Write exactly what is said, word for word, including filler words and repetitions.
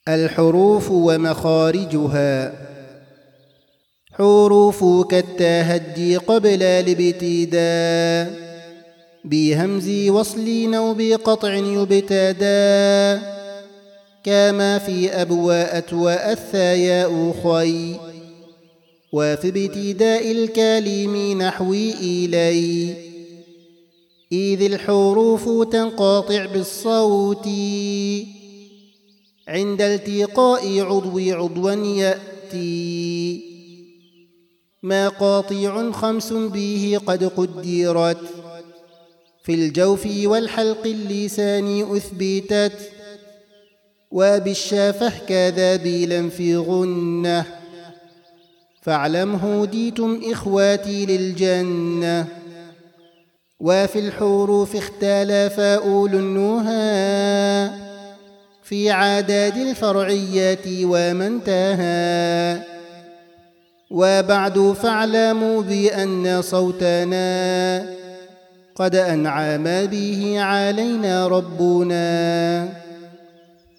الحروف ومخارجها. حروف كالتهدي قبل الابتداء بهمز وصل أو بقطع يبتدى كما في أبواء وأثاياء خي وفي ابتداء الكلم نحوي إلي إذ الحروف تنقطع بالصوت عند التقاء عضو عضوا يأتي ما قاطع خمس به قد قدرت في الجوف والحلق اللسان أثبتت وبالشافة كذا بلا في غنة فاعلم هديتم إخواتي للجنة. وفي الحروف اختلف أولو النهى في عدد الفرعيات ومن تهى وبعد فاعلموا بأن صوتنا قد أنعم به علينا ربنا.